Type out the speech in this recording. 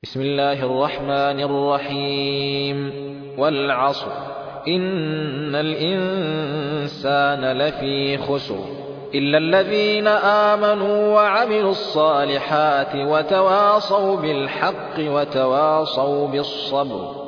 بسم الله الرحمن الرحيم والعصر إن الإنسان لفي خسر إلا الذين آمنوا وعملوا الصالحات وتواصوا بالحق وتواصوا بالصبر